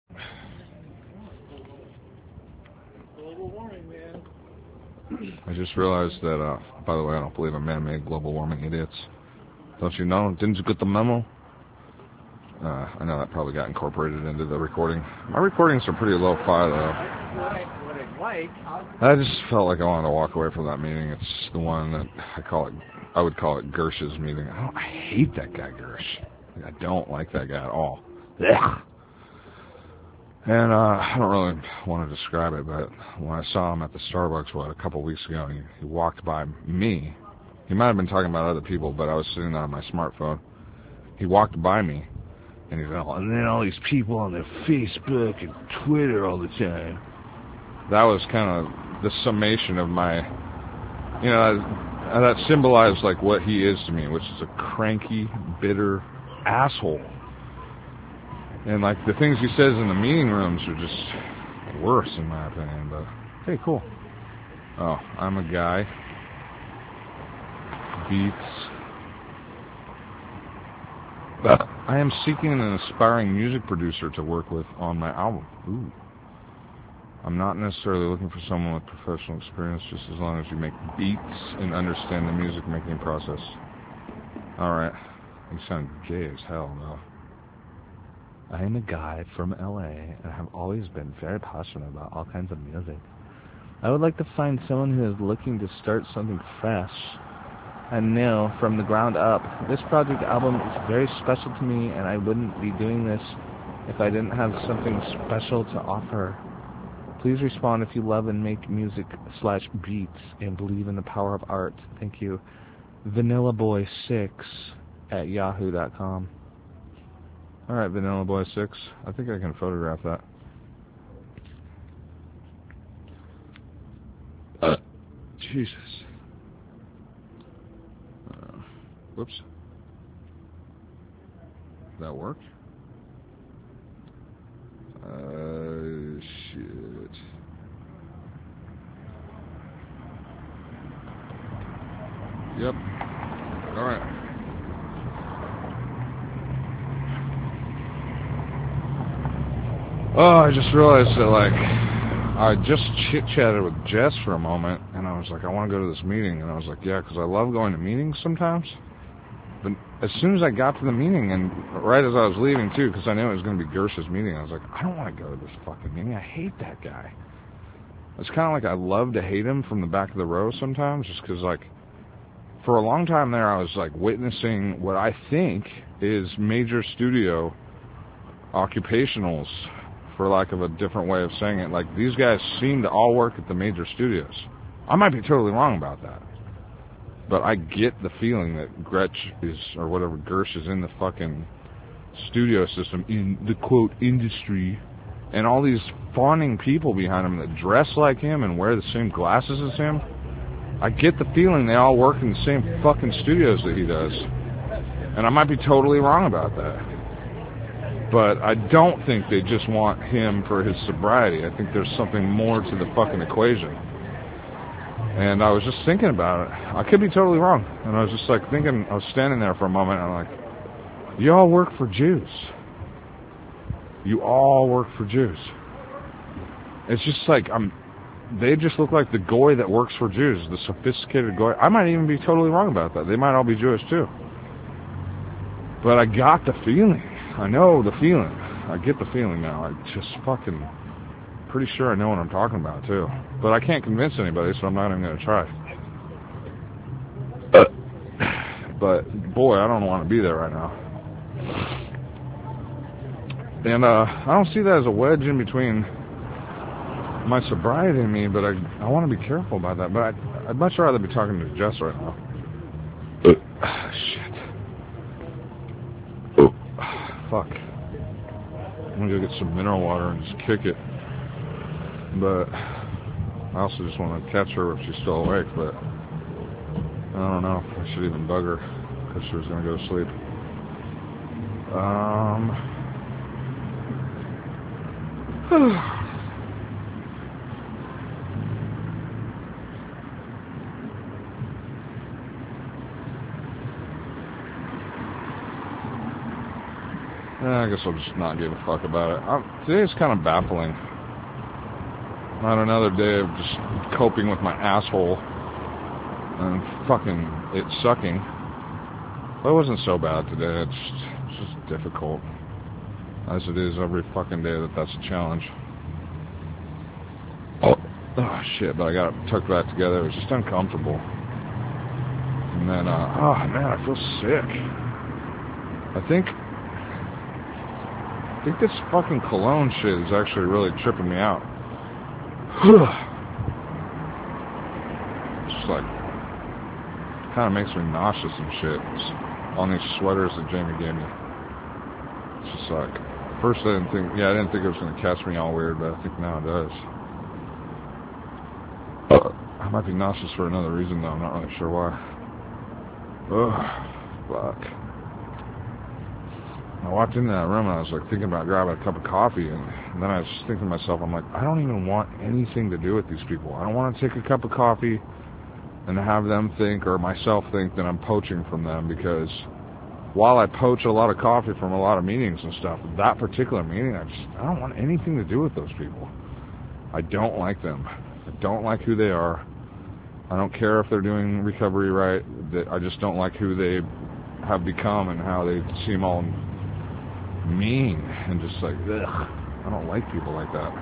Global warming, man. I just realized that, by the way, I don't believe in man-made global warming, idiots. Don't you know? Didn't you get the memo? I know that probably got incorporated into the recording. My recordings are pretty low-fi, though. What I'd like. I just felt like I wanted to walk away from that meeting. It's the one that I would call it Gersh's meeting. I hate that guy, Gersh. I don't like that guy at all. Ugh. And I don't really want to describe it, but when I saw him at the Starbucks, a couple weeks ago, he walked by me. He might have been talking about other people, but I was sitting on my smartphone. He walked by me, and he's like, oh, and then all these people on their Facebook and Twitter all the time. That was kind of the summation of my, that symbolized like what he is to me, which is a cranky, bitter asshole. And like the things he says in the meeting rooms are just worse in my opinion, but hey, cool. Oh, I'm a guy. Beats. I am seeking an aspiring music producer to work with on my album. Ooh. I'm not necessarily looking for someone with professional experience, just as long as you make beats and understand the music making process. Alright. You sound gay as hell, though. I am a guy from LA and have always been very passionate about all kinds of music. I would like to find someone who is looking to start something fresh and new from the ground up. This project album is very special to me, and I wouldn't be doing this if I didn't have something special to offer. Please respond if you love and make music/beats and believe in the power of art. Thank you. VanillaBoy6@yahoo.com. Alright, VanillaBoy6. I think I can photograph that. Jesus. Whoops. Did that work? Shit. Yep. Alright. Oh, I just realized that, like, I just chit-chatted with Jess for a moment, and I was like, I want to go to this meeting, and I was like, yeah, because I love going to meetings sometimes. But as soon as I got to the meeting, and right as I was leaving, too, because I knew it was going to be Gersh's meeting, I was like, I don't want to go to this fucking meeting. I hate that guy. It's kind of like I love to hate him from the back of the row sometimes, just because, like, for a long time there, I was, like, witnessing what I think is major studio occupationals, for lack of a different way of saying it. Like, these guys seem to all work at the major studios. I might be totally wrong about that. But I get the feeling that Gretsch is, or whatever, Gersh is in the fucking studio system, in the, quote, industry, and all these fawning people behind him that dress like him and wear the same glasses as him. I get the feeling they all work in the same fucking studios that he does. And I might be totally wrong about that. But I don't think they just want him for his sobriety. I think there's something more to the fucking equation. And I was just thinking about it. I could be totally wrong. And I was just like thinking, I was standing there for a moment, and I'm like, you all work for Jews. You all work for Jews. It's just like, they just look like the goy that works for Jews, the sophisticated goy. I might even be totally wrong about that. They might all be Jewish too. But I got the feeling. I know the feeling. I get the feeling now. I just fucking pretty sure I know what I'm talking about too. But I can't convince anybody, so I'm not even going to try. But boy, I don't want to be there right now. And I don't see that as a wedge in between my sobriety and me, but I want to be careful about that. But I'd much rather be talking to Jess right now. Shit. Fuck. I'm gonna go get some mineral water and just kick it. But I also just want to catch her if she's still awake, but I don't know if I should even bug her because she was gonna go to sleep. I guess I'll just not give a fuck about it. Today's kind of baffling. Not another day of just coping with my asshole and fucking it sucking. But it wasn't so bad today. It's just difficult. As it is every fucking day that's a challenge. Oh shit, but I got it tucked back together. It was just uncomfortable. And then, oh man, I feel sick. I think this fucking cologne shit is actually really tripping me out. Just like, kind of makes me nauseous and shit. It's on these sweaters that Jamie gave me. It's just like, at first I didn't think it was going to catch me all weird, but I think now it does. I might be nauseous for another reason though, I'm not really sure why. Ugh, fuck. I walked into that room and I was like thinking about grabbing a cup of coffee, and then I was just thinking to myself, I'm like, I don't even want anything to do with these people. I don't want to take a cup of coffee and have them think, or myself think, that I'm poaching from them, because while I poach a lot of coffee from a lot of meetings and stuff, that particular meeting, I don't want anything to do with those people. I don't like them. I don't like who they are. I don't care if they're doing recovery right. I just don't like who they have become and how they seem all mean and just like, ugh. I don't like people like that.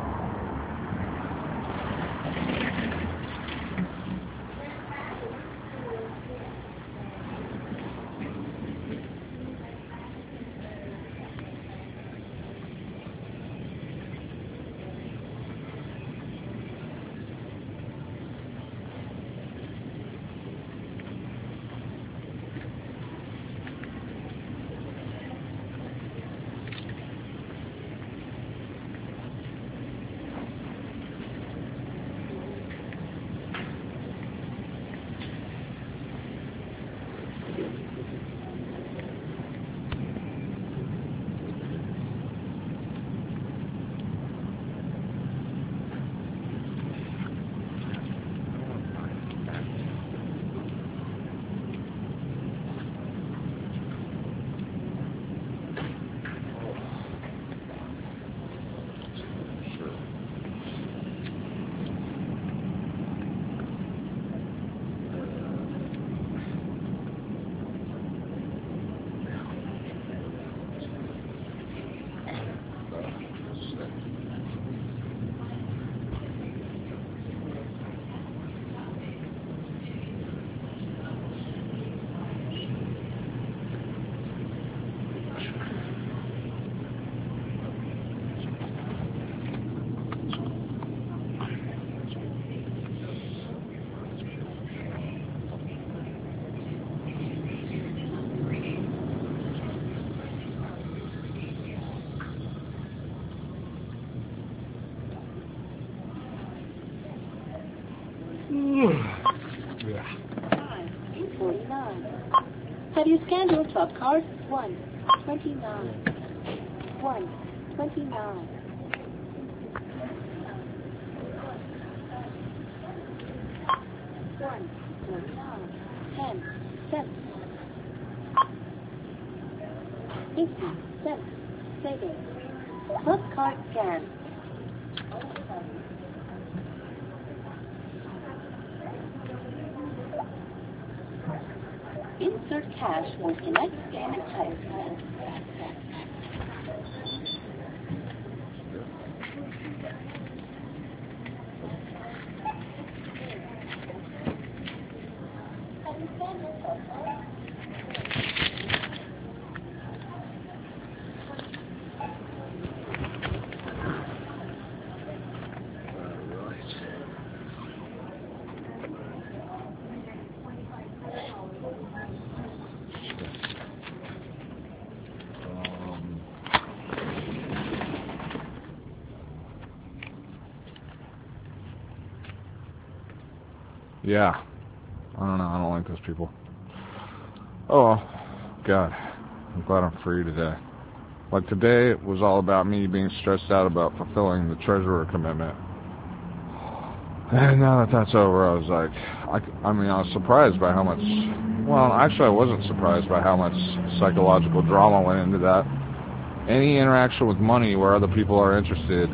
Yeah. 49. Have you scanned your club card? 129. 129. 149. 10 cents. 50 cents. Savings. Club card scanned. Insert cash or select payment type. Yeah. I don't know. I don't like those people. Oh, God. I'm glad I'm free today. Like, today was all about me being stressed out about fulfilling the treasurer commitment. And now that that's over, I was like, I mean, I was surprised by how much, well, actually I wasn't surprised by how much psychological drama went into that. any interaction with money where other people are interested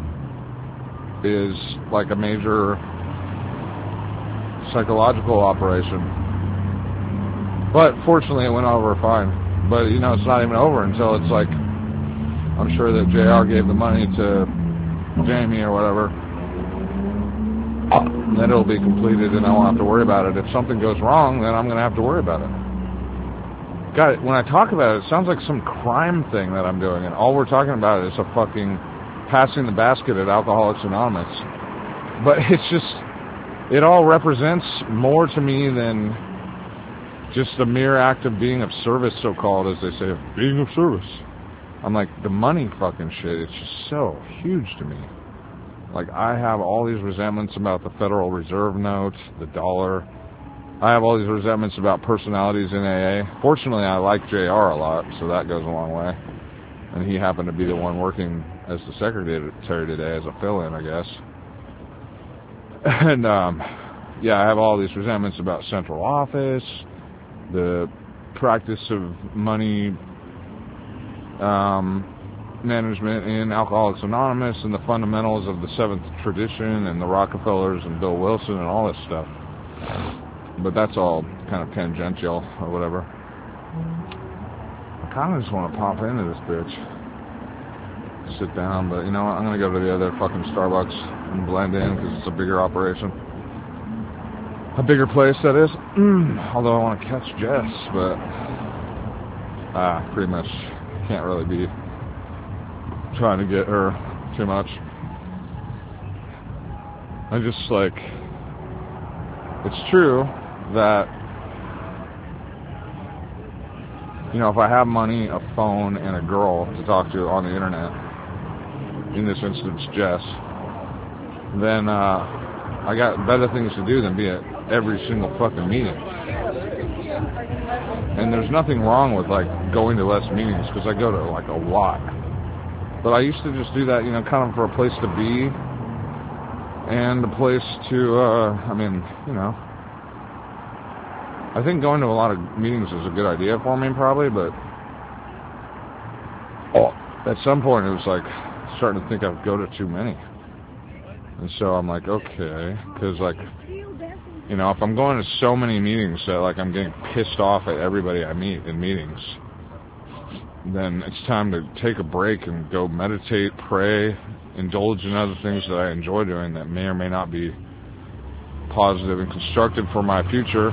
is like a major psychological operation. But fortunately it went over fine. But you know, it's not even over until it's like, I'm sure that JR gave the money to Jamie or whatever. Then it'll be completed and I won't have to worry about it. If something goes wrong, then I'm going to have to worry about it. God, when I talk about it, it sounds like some crime thing that I'm doing, and all we're talking about is a fucking passing the basket at Alcoholics Anonymous. But it's just, it all represents more to me than just the mere act of being of service, so-called, as they say, of being of service. I'm like, the money fucking shit, it's just so huge to me. Like, I have all these resentments about the Federal Reserve note, the dollar. I have all these resentments about personalities in AA. Fortunately, I like JR a lot, so that goes a long way. And he happened to be the one working as the secretary today, as a fill-in, I guess. And, yeah, I have all these resentments about central office, the practice of money management in Alcoholics Anonymous, and the fundamentals of the Seventh Tradition and the Rockefellers and Bill Wilson and all this stuff. But that's all kind of tangential or whatever. I kind of just want to pop into this bitch. Sit down, but you know what? I'm going to go to the other fucking Starbucks and blend in because it's a bigger operation. A bigger place, that is. Although I want to catch Jess, but pretty much can't really be trying to get her too much. I just like, it's true that, you know, if I have money, a phone, and a girl to talk to on the internet, in this instance Jess, then I got better things to do than be at every single fucking meeting. And there's nothing wrong with like going to less meetings, because I go to like a lot. But I used to just do that, you know, kind of for a place to be and a place to, I mean, you know, I think going to a lot of meetings is a good idea for me probably, but at some point it was like starting to think I'd go to too many. And so I'm like, okay, because like, you know, if I'm going to so many meetings that like I'm getting pissed off at everybody I meet in meetings, then it's time to take a break and go meditate, pray, indulge in other things that I enjoy doing that may or may not be positive and constructive for my future,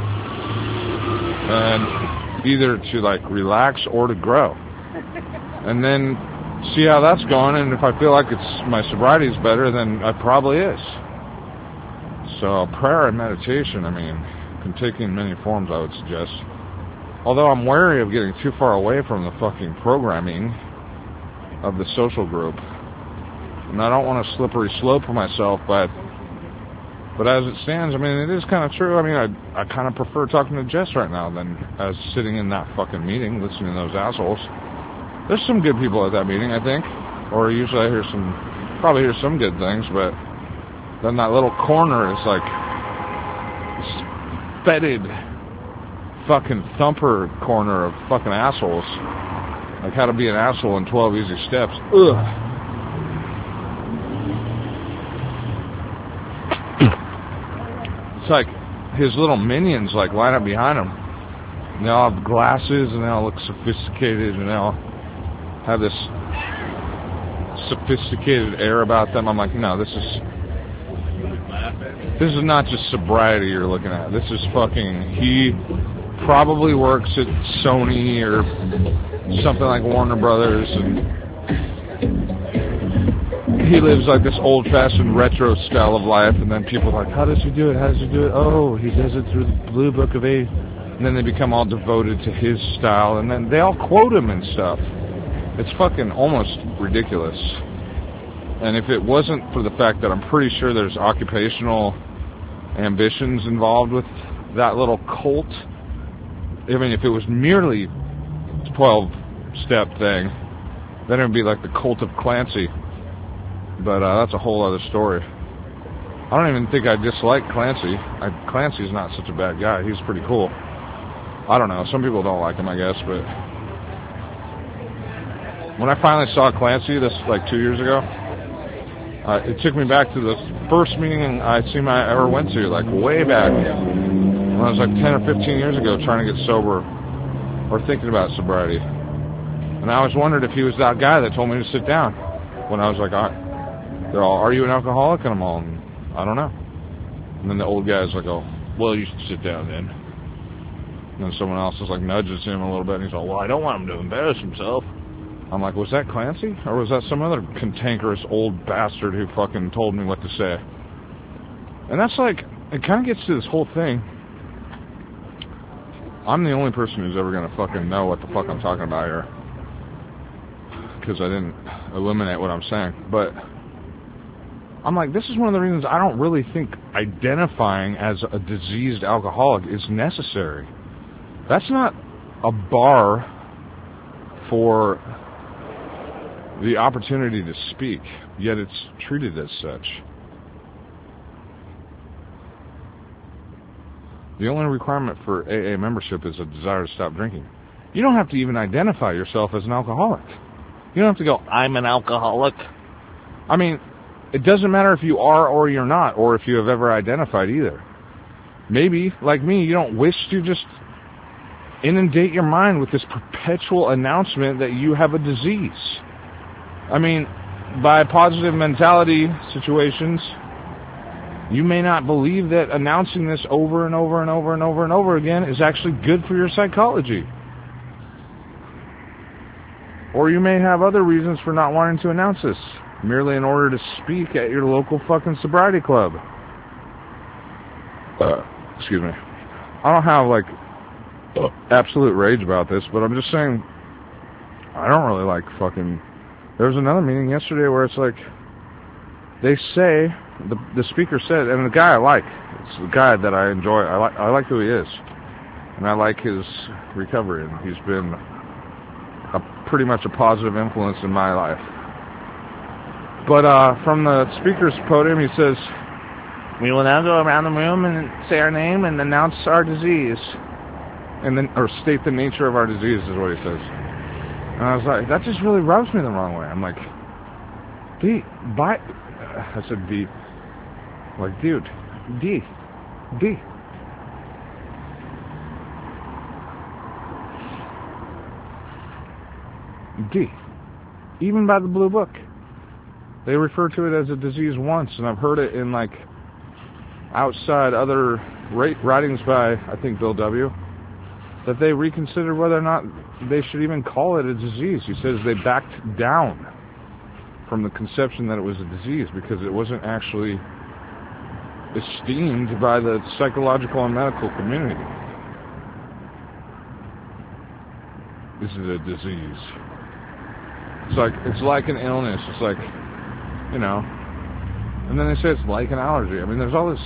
and either to like relax or to grow, and then see how that's going. And if I feel like it's my sobriety's better, then it probably is. So prayer and meditation, I mean, can take in many forms, I would suggest. Although I'm wary of getting too far away from the fucking programming of the social group. And I don't want a slippery slope for myself, but as it stands, I mean, it is kind of true. I mean, I kind of prefer talking to Jess right now than as sitting in that fucking meeting, listening to those assholes. There's some good people at that meeting, I think. Or usually I probably hear some good things, but then that little corner is like fetid fucking thumper corner of fucking assholes. Like how to be an asshole in 12 easy steps. Ugh. It's like his little minions like line up behind him. And they all have glasses and they all look sophisticated and they all have this sophisticated air about them. I'm like, no, this is not just sobriety you're looking at. This is fucking, he probably works at Sony or something like Warner Brothers, and he lives like this old-fashioned retro style of life, and then people are like, how does he do it? How does he do it? Oh, he does it through the Blue Book of A. And then they become all devoted to his style, and then they all quote him and stuff. It's fucking almost ridiculous. And if it wasn't for the fact that I'm pretty sure there's occupational ambitions involved with that little cult, I mean, if it was merely 12-step thing, then it would be like the cult of Clancy. But that's a whole other story. I don't even think I dislike Clancy. Clancy's not such a bad guy. He's pretty cool. I don't know. Some people don't like him, I guess, but when I finally saw Clancy, this like 2 years ago, it took me back to the first meeting I ever went to, like way back when I was like 10 or 15 years ago, trying to get sober or thinking about sobriety. And I always wondered if he was that guy that told me to sit down when I was like, they're all, are you an alcoholic? And I'm all, I don't know. And then the old guy's like, oh, well, you should sit down then. And then someone else is like nudges him a little bit, and he's like, well, I don't want him to embarrass himself. I'm like, was that Clancy? Or was that some other cantankerous old bastard who fucking told me what to say? And that's like, it kind of gets to this whole thing. I'm the only person who's ever going to fucking know what the fuck I'm talking about here. Because I didn't eliminate what I'm saying. But I'm like, this is one of the reasons I don't really think identifying as a diseased alcoholic is necessary. That's not a bar for the opportunity to speak, yet it's treated as such. The only requirement for AA membership is a desire to stop drinking. You don't have to even identify yourself as an alcoholic. You don't have to go, I'm an alcoholic. I mean, it doesn't matter if you are or you're not, or if you have ever identified either. Maybe, like me, you don't wish to just inundate your mind with this perpetual announcement that you have a disease. I mean, by positive mentality situations, you may not believe that announcing this over and over and over and over and over again is actually good for your psychology. Or you may have other reasons for not wanting to announce this, merely in order to speak at your local fucking sobriety club. Excuse me. I don't have, like, absolute rage about this, but I'm just saying, I don't really like fucking... There was another meeting yesterday where it's like, they say, the speaker said, and the guy I like, it's the guy that I enjoy, I like who he is, and I like his recovery, and he's been pretty much a positive influence in my life. But from the speaker's podium, he says, we will now go around the room and say our name and announce our disease, and then, or state the nature of our disease is what he says. And I was like, that just really rubs me the wrong way. I'm like, I said D. Like, dude, D. Even by the Blue Book, they refer to it as a disease once, and I've heard it in, like, outside other writings by, I think, Bill W., that they reconsidered whether or not they should even call it a disease. He says they backed down from the conception that it was a disease because it wasn't actually esteemed by the psychological and medical community. This is a disease. It's like an illness. It's like, you know, and then they say it's like an allergy. I mean, there's all this.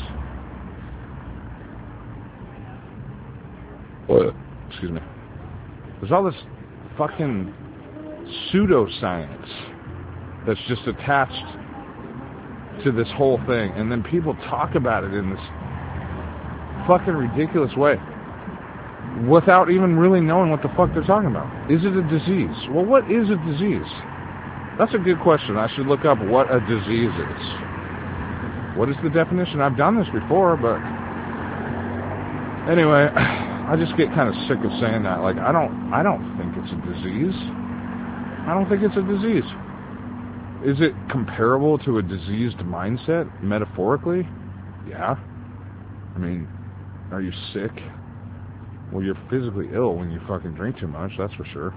Excuse me. There's all this fucking pseudoscience that's just attached to this whole thing, and then people talk about it in this fucking ridiculous way without even really knowing what the fuck they're talking about. Is it a disease? Well, what is a disease? That's a good question. I should look up what a disease is. What is the definition? I've done this before, but anyway, I just get kind of sick of saying that. Like, I don't think it's a disease. I don't think it's a disease. Is it comparable to a diseased mindset, metaphorically? Yeah. I mean, are you sick? Well, you're physically ill when you fucking drink too much, that's for sure.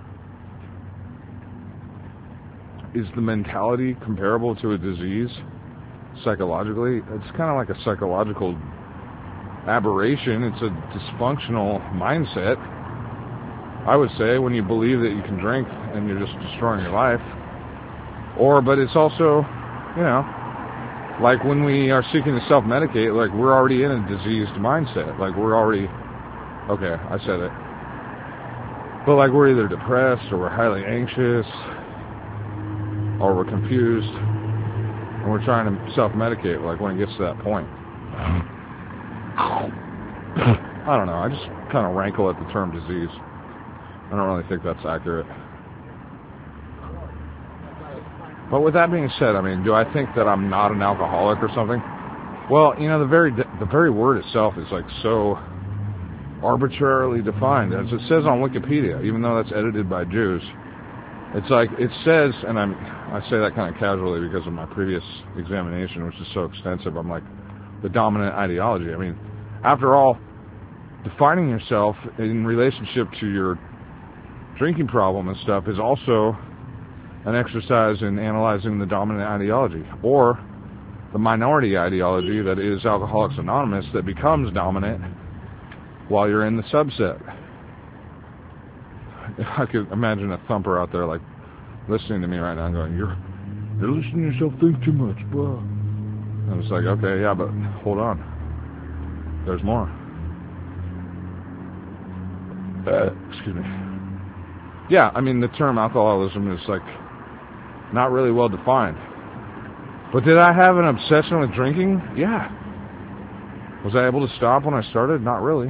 Is the mentality comparable to a disease, psychologically? It's kind of like a psychological aberration. It's a dysfunctional mindset, I would say, when you believe that you can drink and you're just destroying your life. But it's also, you know, like when we are seeking to self-medicate, like we're already in a diseased mindset. Like we're already, okay, I said it. But like we're either depressed or we're highly anxious or we're confused and we're trying to self-medicate, like when it gets to that point. I don't know, I just kind of rankle at the term disease. I don't really think that's accurate. But with that being said, I mean, do I think that I'm not an alcoholic or something? Well, you know, the very word itself is like so arbitrarily defined, as it says on Wikipedia, even though that's edited by Jews. It's like, it says, and I say that kind of casually because of my previous examination, which is so extensive. I'm like, the dominant ideology. I mean, after all, defining yourself in relationship to your drinking problem and stuff is also an exercise in analyzing the dominant ideology, or the minority ideology that is Alcoholics Anonymous that becomes dominant while you're in the subset. I could imagine a thumper out there like listening to me right now going, you're listening to yourself think too much, bro. And it's like, okay, yeah, but hold on. There's more. Excuse me. Yeah, I mean, the term alcoholism is like not really well defined. But did I have an obsession with drinking? Yeah. Was I able to stop when I started? Not really.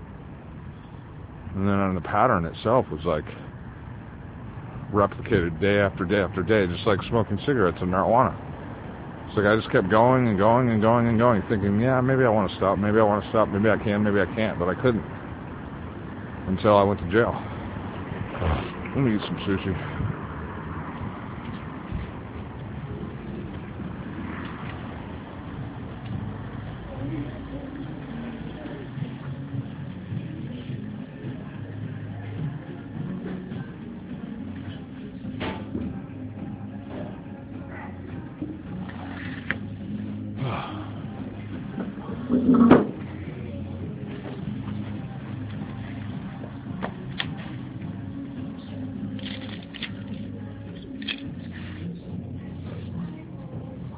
And then the pattern itself was like replicated day after day after day, just like smoking cigarettes and marijuana. It's like I just kept going and going and going and going, thinking, yeah, maybe I want to stop, maybe I want to stop, maybe I can, maybe I can't, but I couldn't. Until I went to jail. Let me eat some sushi.